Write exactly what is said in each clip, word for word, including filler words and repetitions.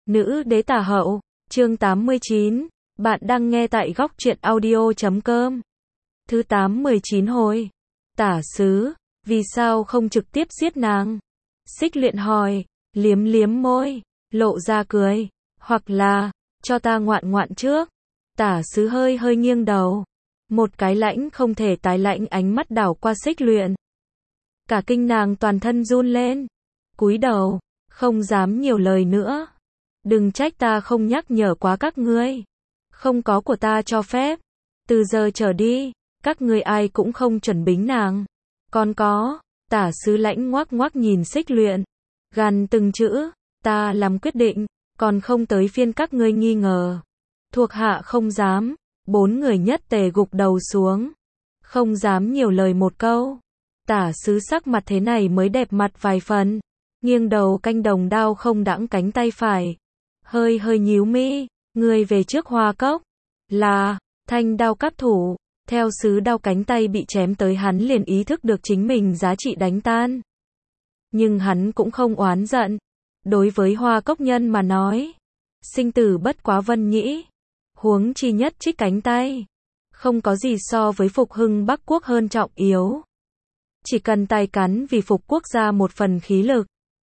Nữ đế tả hậu, chương tám mươi chín, bạn đang nghe tại góc truyện audio chấm com. Thứ tám mươi chín hồi. Tả sứ, vì sao không trực tiếp giết nàng? Xích Luyện hỏi, liếm liếm môi, lộ ra cười, hoặc là, cho ta ngoạn ngoạn trước. Tả sứ hơi hơi nghiêng đầu, một cái lãnh không thể tái lãnh ánh mắt đảo qua Xích Luyện. Cả kinh nàng toàn thân run lên, cúi đầu, không dám nhiều lời nữa. Đừng trách ta không nhắc nhở quá các ngươi. Không có của ta cho phép. Từ giờ trở đi, các ngươi ai cũng không chuẩn bính nàng. Còn có, tả sứ lãnh ngoác ngoác nhìn Xích Luyện. Gằn từng chữ, ta làm quyết định, còn không tới phiên các ngươi nghi ngờ. Thuộc hạ không dám, bốn người nhất tề gục đầu xuống. Không dám nhiều lời một câu. Tả sứ sắc mặt thế này mới đẹp mặt vài phần. Nghiêng đầu canh đồng đao không đãng cánh tay phải. Hơi hơi nhíu mi, người về trước Hoa Cốc. Là, thanh đao cáp thủ. Theo sứ đao cánh tay bị chém tới hắn liền ý thức được chính mình giá trị đánh tan. Nhưng hắn cũng không oán giận. Đối với Hoa Cốc nhân mà nói, sinh tử bất quá vân nhĩ. Huống chi nhất trích cánh tay. Không có gì so với phục hưng Bắc Quốc hơn trọng yếu. Chỉ cần tay cắn vì phục quốc gia một phần khí lực.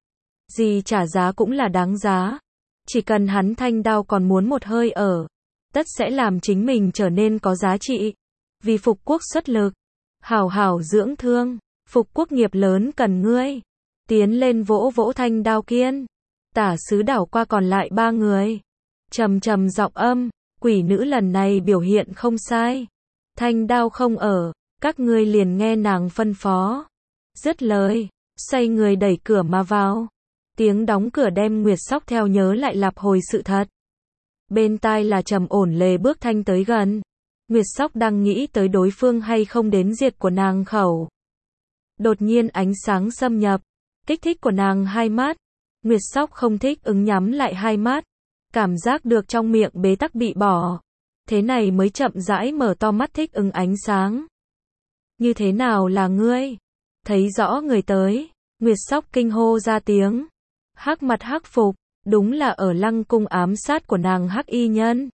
Gì trả giá cũng là đáng giá. Chỉ cần hắn thanh đao còn muốn một hơi ở, tất sẽ làm chính mình trở nên có giá trị. Vì phục quốc xuất lực, hảo hảo dưỡng thương, phục quốc nghiệp lớn cần ngươi. Tiến lên vỗ vỗ thanh đao kiên. Tả sứ đảo qua còn lại ba người. Trầm trầm giọng âm, quỷ nữ lần này biểu hiện không sai. Thanh đao không ở, các ngươi liền nghe nàng phân phó. Dứt lời, xoay người đẩy cửa mà vào. Tiếng đóng cửa đem Nguyệt Sóc theo nhớ lại lặp hồi sự thật. Bên tai là trầm ổn lề bước thanh tới gần. Nguyệt Sóc đang nghĩ tới đối phương hay không đến diệt của nàng khẩu. Đột nhiên ánh sáng xâm nhập, kích thích của nàng hai mắt. Nguyệt Sóc không thích ứng nhắm lại hai mắt. Cảm giác được trong miệng bế tắc bị bỏ. Thế này mới chậm rãi mở to mắt thích ứng ánh sáng. Như thế nào là ngươi? Thấy rõ người tới, Nguyệt Sóc kinh hô ra tiếng. Hắc mặt hắc phục, đúng là ở Lăng cung ám sát của nàng Hắc y nhân.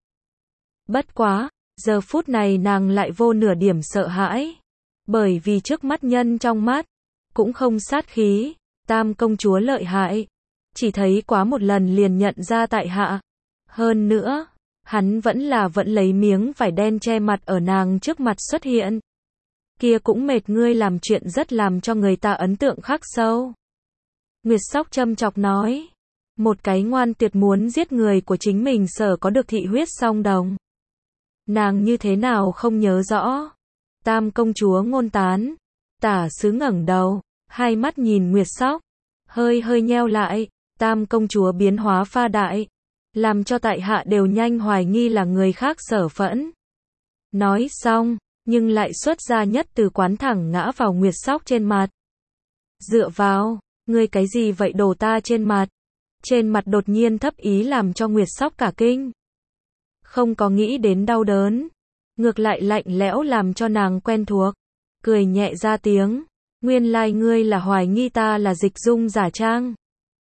Bất quá, giờ phút này nàng lại vô nửa điểm sợ hãi. Bởi vì trước mắt nhân trong mắt, cũng không sát khí, Tam công chúa lợi hại. Chỉ thấy quá một lần liền nhận ra tại hạ. Hơn nữa, hắn vẫn là vẫn lấy miếng vải đen che mặt ở nàng trước mặt xuất hiện. Kia cũng mệt ngươi làm chuyện rất làm cho người ta ấn tượng khắc sâu. Nguyệt Sóc châm chọc nói. Một cái ngoan tuyệt muốn giết người của chính mình sở có được thị huyết song đồng. Nàng như thế nào không nhớ rõ. Tam công chúa ngôn tán. Tả sứ ngẩng đầu, hai mắt nhìn Nguyệt Sóc. Hơi hơi nheo lại, Tam công chúa biến hóa pha đại. Làm cho tại hạ đều nhanh hoài nghi là người khác sở phẫn. Nói xong, nhưng lại xuất ra nhất từ quán thẳng ngã vào Nguyệt Sóc trên mặt. Dựa vào, ngươi cái gì vậy đổ ta trên mặt? Trên mặt đột nhiên thấp ý làm cho Nguyệt Sóc cả kinh. Không có nghĩ đến đau đớn. Ngược lại lạnh lẽo làm cho nàng quen thuộc. Cười nhẹ ra tiếng. Nguyên lai ngươi là hoài nghi ta là dịch dung giả trang.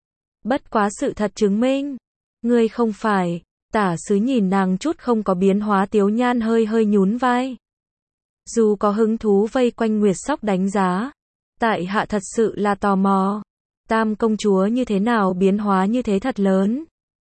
Bất quá sự thật chứng minh. Ngươi không phải. Tả sứ nhìn nàng chút không có biến hóa tiếu nhan hơi hơi nhún vai. Dù có hứng thú vây quanh Nguyệt Sóc đánh giá. Tại hạ thật sự là tò mò. Tam công chúa như thế nào biến hóa như thế thật lớn.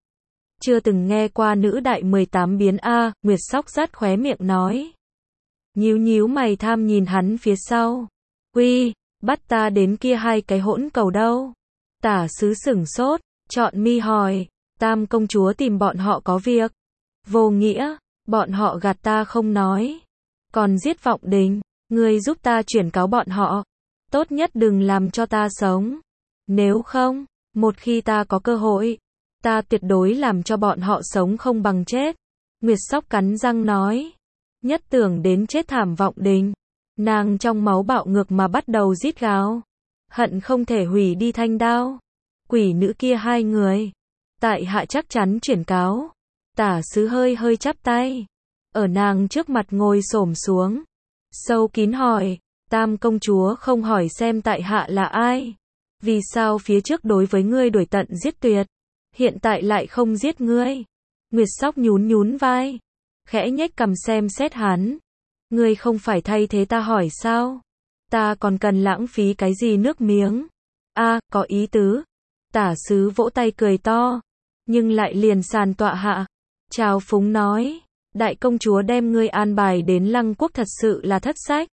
Chưa từng nghe qua nữ đại mười tám biến A, Nguyệt Sóc rát khóe miệng nói. Nhíu nhíu mày tham nhìn hắn phía sau. Uy, bắt ta đến kia hai cái hỗn cầu đâu. Tả sứ sửng sốt, chọn mi hỏi. Tam công chúa tìm bọn họ có việc. Vô nghĩa, bọn họ gạt ta không nói. Còn giết Vọng Đình, ngươi giúp ta chuyển cáo bọn họ. Tốt nhất đừng làm cho ta sống. Nếu không, một khi ta có cơ hội, ta tuyệt đối làm cho bọn họ sống không bằng chết. Nguyệt Sóc cắn răng nói. Nhất tưởng đến chết thảm Vọng Đình. Nàng trong máu bạo ngược mà bắt đầu rít gào. Hận không thể hủy đi thanh đao. Quỷ nữ kia hai người. Tại hạ chắc chắn chuyển cáo. Tả sứ hơi hơi chắp tay. Ở nàng trước mặt ngồi xổm xuống. Sâu kín hỏi. Tam công chúa không hỏi xem tại hạ là ai. Vì sao phía trước đối với ngươi đuổi tận giết tuyệt. hiện tại lại không giết ngươi. Nguyệt Sóc nhún nhún vai, khẽ nhếch cằm xem xét hắn. Ngươi không phải thay thế ta hỏi sao? Ta còn cần lãng phí cái gì nước miếng? A, có ý tứ. Tả sứ vỗ tay cười to, nhưng lại liền sàn tọa hạ. Trào phúng nói, đại công chúa đem ngươi an bài đến Lăng Quốc thật sự là thất sách.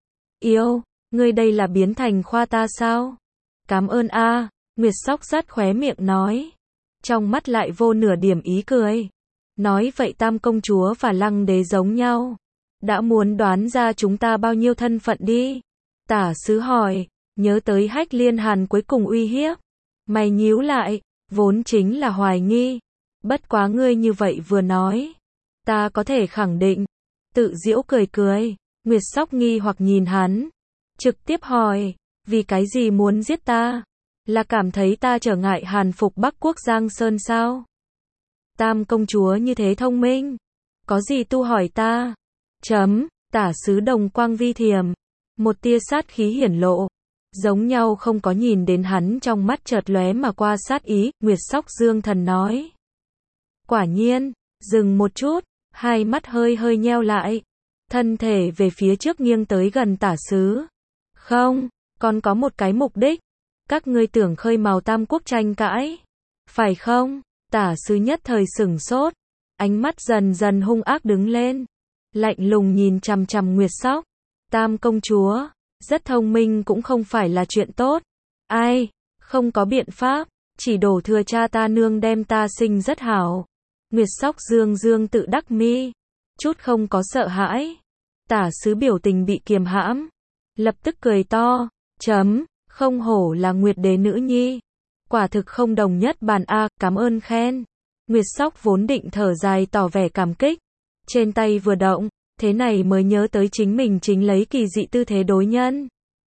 Yêu, ngươi đây là biến thành khoa ta sao? Cảm ơn a, Nguyệt Sóc rát khóe miệng nói. Trong mắt lại vô nửa điểm ý cười. Nói vậy tam công chúa và Lăng đế giống nhau. Đã muốn đoán ra chúng ta bao nhiêu thân phận đi. Tả sứ hỏi, nhớ tới Hách Liên Hàn cuối cùng uy hiếp. Mày nhíu lại, vốn chính là hoài nghi. Bất quá ngươi như vậy vừa nói, ta có thể khẳng định. Tự giễu cười cười, Nguyệt Sóc nghi hoặc nhìn hắn. Trực tiếp hỏi, vì cái gì muốn giết ta? Là cảm thấy ta trở ngại hàn phục Bắc Quốc Giang Sơn sao? Tam công chúa như thế thông minh, có gì tu hỏi ta? Chấm, tả sứ đồng quang vi thiềm, một tia sát khí hiển lộ, giống nhau không có nhìn đến hắn trong mắt chợt lóe mà qua sát ý. Nguyệt Sóc dương thần nói. Quả nhiên, dừng một chút, hai mắt hơi hơi nheo lại, thân thể về phía trước nghiêng tới gần tả sứ. Không, còn có một cái mục đích. Các ngươi tưởng khơi mào tam quốc tranh cãi, phải không? Tả sứ nhất thời sửng sốt, ánh mắt dần dần hung ác đứng lên, lạnh lùng nhìn chằm chằm Nguyệt Sóc. Tam công chúa, rất thông minh cũng không phải là chuyện tốt. Ai, không có biện pháp, chỉ đổ thừa cha ta nương đem ta sinh rất hảo. Nguyệt Sóc dương dương tự đắc mi, chút không có sợ hãi. Tả sứ biểu tình bị kiềm hãm, lập tức cười to, chấm, không hổ là Nguyệt đế nữ nhi. Quả thực không đồng nhất bàn a, cảm ơn khen. Nguyệt Sóc vốn định thở dài tỏ vẻ cảm kích, trên tay vừa động, thế này mới nhớ tới chính mình chính lấy kỳ dị tư thế đối nhân.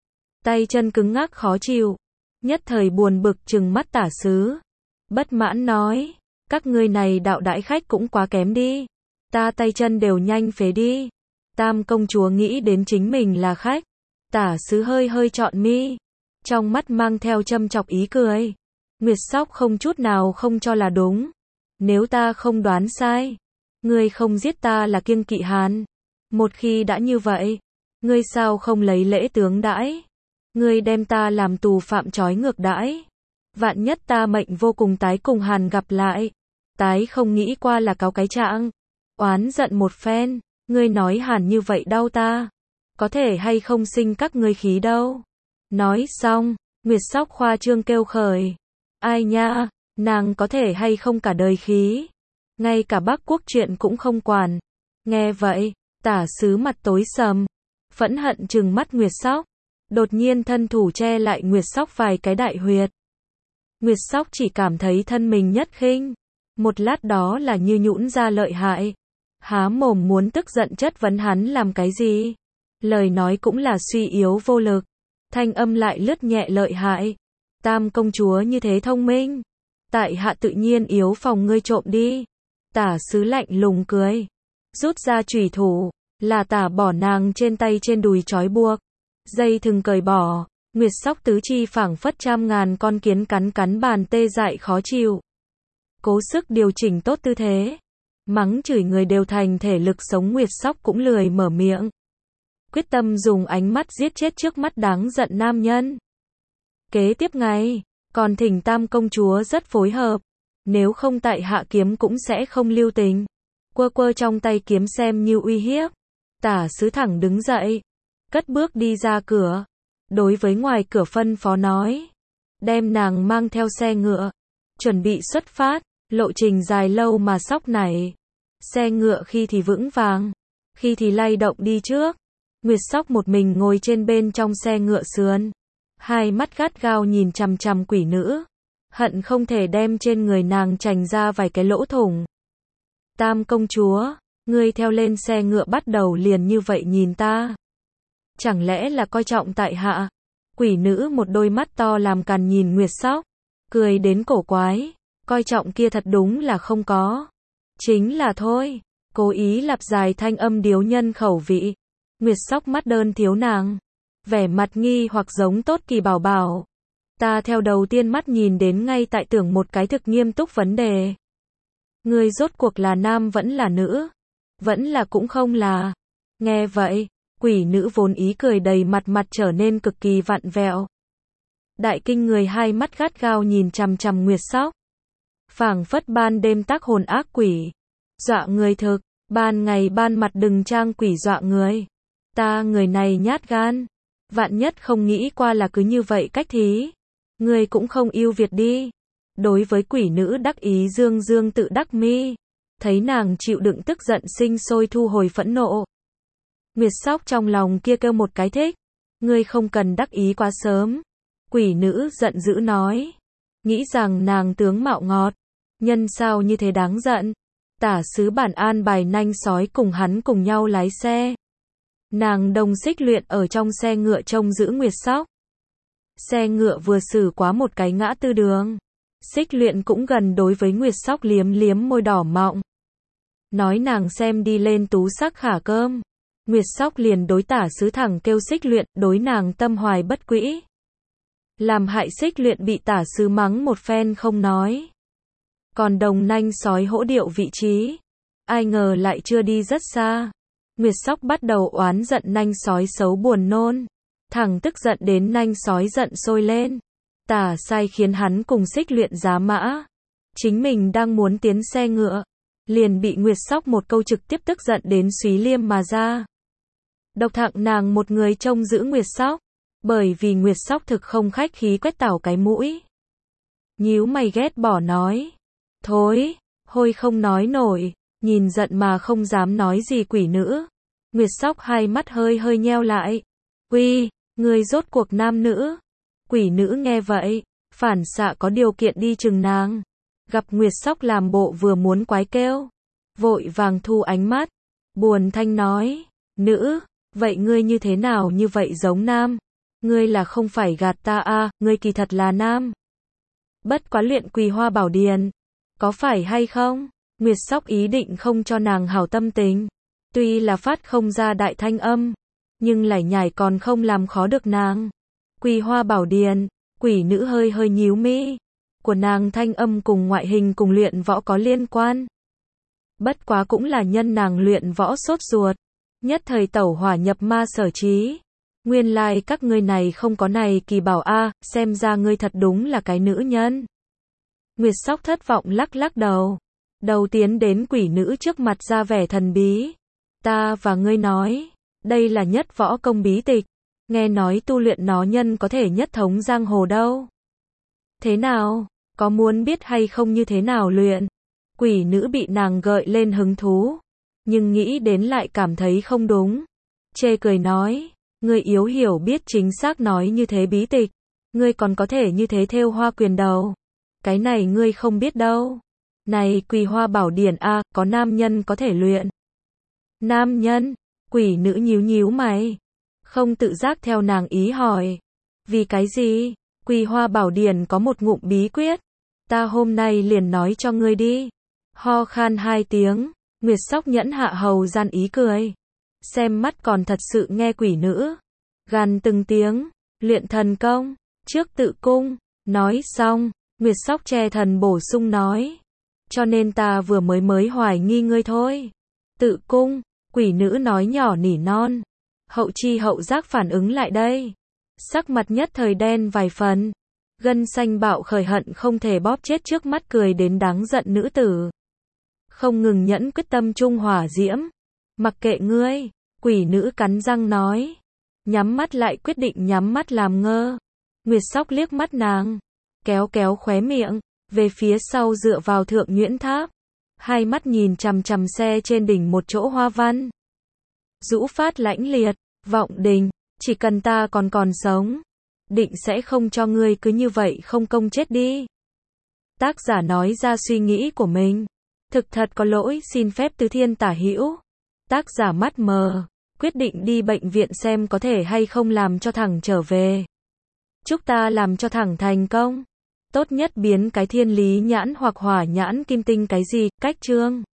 Tay chân cứng ngắc khó chịu, nhất thời buồn bực trừng mắt tả sứ. Bất mãn nói, các ngươi này đạo đãi khách cũng quá kém đi. Ta tay chân đều nhanh phế đi. Tam công chúa nghĩ đến chính mình là khách. Tả sứ hơi hơi trọn mi, trong mắt mang theo châm chọc ý cười. Nguyệt Sóc không chút nào không cho là đúng. Nếu ta không đoán sai, ngươi không giết ta là kiêng kỵ Hàn. Một khi đã như vậy, ngươi sao không lấy lễ tướng đãi? Ngươi đem ta làm tù phạm trói ngược đãi. Vạn nhất ta mệnh vô cùng tái cùng Hàn gặp lại. Tái không nghĩ qua là cáo cái trạng. Oán giận một phen, ngươi nói Hàn như vậy đau ta. Có thể hay không sinh các ngươi khí đâu. Nói xong, Nguyệt Sóc khoa trương kêu khởi. Ai nha, nàng có thể hay không cả đời khí. Ngay cả Bắc Quốc chuyện cũng không quản. Nghe vậy, tả sứ mặt tối sầm, phẫn hận trừng mắt Nguyệt Sóc. Đột nhiên thân thủ che lại Nguyệt Sóc vài cái đại huyệt. Nguyệt Sóc chỉ cảm thấy thân mình nhất khinh. Một lát đó là như nhũn ra lợi hại. Há mồm muốn tức giận chất vấn hắn làm cái gì. Lời nói cũng là suy yếu vô lực. Thanh âm lại lướt nhẹ lợi hại. Tam công chúa như thế thông minh. Tại hạ tự nhiên yếu phòng ngươi trộm đi. Tả sứ lạnh lùng cười. Rút ra chủy thủ, là tả bỏ nàng trên tay trên đùi trói buộc. Dây thừng cởi bỏ, Nguyệt Sóc tứ chi phảng phất trăm ngàn con kiến cắn cắn bàn tê dại khó chịu. Cố sức điều chỉnh tốt tư thế. Mắng chửi người đều thành thể lực sống, Nguyệt Sóc cũng lười mở miệng. Quyết tâm dùng ánh mắt giết chết trước mắt đáng giận nam nhân. Kế tiếp ngày, còn thỉnh tam công chúa rất phối hợp. Nếu không tại hạ kiếm cũng sẽ không lưu tình. Quơ quơ trong tay kiếm xem như uy hiếp. Tả sứ thẳng đứng dậy, cất bước đi ra cửa. Đối với ngoài cửa phân phó nói, đem nàng mang theo xe ngựa, chuẩn bị xuất phát. Lộ trình dài lâu mà Sóc này, xe ngựa khi thì vững vàng, khi thì lay động đi trước. Nguyệt Sóc một mình ngồi trên bên trong xe ngựa sườn, hai mắt gắt gao nhìn chằm chằm quỷ nữ, hận không thể đem trên người nàng chành ra vài cái lỗ thủng. Tam công chúa, ngươi theo lên xe ngựa bắt đầu liền như vậy nhìn ta. Chẳng lẽ là coi trọng tại hạ? Quỷ nữ một đôi mắt to làm càn nhìn Nguyệt Sóc, cười đến cổ quái, coi trọng kia thật đúng là không có. Chính là thôi, cố ý lặp dài thanh âm điếu nhân khẩu vị. Nguyệt Sóc mắt đơn thiếu nàng, vẻ mặt nghi hoặc giống tốt kỳ bảo bảo. Ta theo đầu tiên mắt nhìn đến ngay tại tưởng một cái thực nghiêm túc vấn đề. Ngươi rốt cuộc là nam vẫn là nữ? Vẫn là cũng không là. Nghe vậy, quỷ nữ vốn ý cười đầy mặt mặt trở nên cực kỳ vặn vẹo. Đại kinh người hai mắt gắt gao nhìn chằm chằm Nguyệt Sóc. Phảng phất ban đêm tác hồn ác quỷ. Dọa người thực, ban ngày ban mặt đừng trang quỷ dọa người. Ta người này nhát gan. Vạn nhất không nghĩ qua là cứ như vậy cách thí. Ngươi cũng không yêu Việt đi. Đối với quỷ nữ đắc ý dương dương tự đắc mi. Thấy nàng chịu đựng tức giận sinh sôi thu hồi phẫn nộ. Nguyệt Sóc trong lòng kia kêu một cái thích. Ngươi không cần đắc ý quá sớm. Quỷ nữ giận dữ nói. Nghĩ rằng nàng tướng mạo ngọt. Nhân sao như thế đáng giận. Tả sứ bản an bài nanh sói cùng hắn cùng nhau lái xe. Nàng đồng xích luyện ở trong xe ngựa trông giữ Nguyệt Sóc. Xe ngựa vừa xử qua một cái ngã tư đường. Xích luyện cũng gần đối với Nguyệt Sóc liếm liếm môi đỏ mọng. Nói nàng xem đi lên tú sắc khả cơm. Nguyệt Sóc liền đối tả sứ thẳng kêu xích luyện, đối nàng tâm hoài bất quỹ. Làm hại xích luyện bị tả sứ mắng một phen không nói. Còn đồng nanh sói hỗ điệu vị trí. Ai ngờ lại chưa đi rất xa. Nguyệt Sóc bắt đầu oán giận nanh sói xấu buồn nôn. Thẳng tức giận đến nanh sói giận sôi lên. Tả sai khiến hắn cùng xích luyện giá mã. Chính mình đang muốn tiến xe ngựa. Liền bị Nguyệt Sóc một câu trực tiếp tức giận đến súy liêm mà ra. Độc thặng nàng một người trông giữ Nguyệt Sóc. Bởi vì Nguyệt Sóc thực không khách khí quét tảo cái mũi. Nhíu mày ghét bỏ nói. Thối, hôi không nói nổi. Nhìn giận mà không dám nói gì quỷ nữ. Nguyệt Sóc hai mắt hơi hơi nheo lại. Uy, người rốt cuộc nam nữ. Quỷ nữ nghe vậy, phản xạ có điều kiện đi chừng nàng. Gặp Nguyệt Sóc làm bộ vừa muốn quái kêu. Vội vàng thu ánh mắt. Buồn thanh nói. Nữ, vậy ngươi như thế nào như vậy giống nam? Ngươi là không phải gạt ta à, ngươi kỳ thật là nam. Bất quá luyện Quỳ Hoa Bảo Điền. Có phải hay không? Nguyệt Sóc ý định không cho nàng hảo tâm tình. Tuy là phát không ra đại thanh âm. Nhưng lải nhải còn không làm khó được nàng. Quỳ Hoa Bảo Điền. Quỷ nữ hơi hơi nhíu mi. Của nàng thanh âm cùng ngoại hình cùng luyện võ có liên quan. Bất quá cũng là nhân nàng luyện võ sốt ruột. Nhất thời tẩu hỏa nhập ma sở trí. Nguyên lai like các ngươi này không có này kỳ bảo a, à, xem ra ngươi thật đúng là cái nữ nhân. Nguyệt Sóc thất vọng lắc lắc đầu. Đầu tiến đến quỷ nữ trước mặt ra vẻ thần bí. Ta và ngươi nói, đây là nhất võ công bí tịch. Nghe nói tu luyện nó nhân có thể nhất thống giang hồ đâu. Thế nào, có muốn biết hay không như thế nào luyện? Quỷ nữ bị nàng gợi lên hứng thú. Nhưng nghĩ đến lại cảm thấy không đúng. Chê cười nói, ngươi yếu hiểu biết chính xác nói như thế bí tịch. Ngươi còn có thể như thế thêu hoa quyền đầu. Cái này ngươi không biết đâu. Này Quỳ Hoa Bảo Điển a, à, có nam nhân có thể luyện. Nam nhân? Quỷ nữ nhíu nhíu mày. Không tự giác theo nàng ý hỏi. Vì cái gì? Quỳ Hoa Bảo Điển có một ngụm bí quyết. Ta hôm nay liền nói cho ngươi đi. Ho khan hai tiếng. Nguyệt Sóc nhẫn hạ hầu gian ý cười. Xem mắt còn thật sự nghe quỷ nữ. Gằn từng tiếng. Luyện thần công. Trước tự cung. Nói xong. Nguyệt Sóc che thần bổ sung nói. Cho nên ta vừa mới mới hoài nghi ngươi thôi. Tự cung. Quỷ nữ nói nhỏ nỉ non. Hậu chi hậu giác phản ứng lại đây. Sắc mặt nhất thời đen vài phần. Gân xanh bạo khởi hận không thể bóp chết trước mắt cười đến đáng giận nữ tử. Không ngừng nhẫn quyết tâm trung hỏa diễm. Mặc kệ ngươi. Quỷ nữ cắn răng nói. Nhắm mắt lại quyết định nhắm mắt làm ngơ. Nguyệt Sóc liếc mắt nàng. Kéo kéo khóe miệng. Về phía sau dựa vào thượng nhuyễn tháp. Hai mắt nhìn chằm chằm xe trên đỉnh một chỗ hoa văn. Dũ phát lãnh liệt. Vọng đình. Chỉ cần ta còn còn sống. Định sẽ không cho ngươi cứ như vậy không công chết đi. Tác giả nói ra suy nghĩ của mình. Thực thật có lỗi, xin phép tứ thiên tả hữu. Tác giả mắt mờ. Quyết định đi bệnh viện xem có thể hay không làm cho thằng trở về. Chúc ta làm cho thằng thành công. Tốt nhất biến cái thiên lý nhãn hoặc hỏa nhãn kim tinh cái gì, cách chương.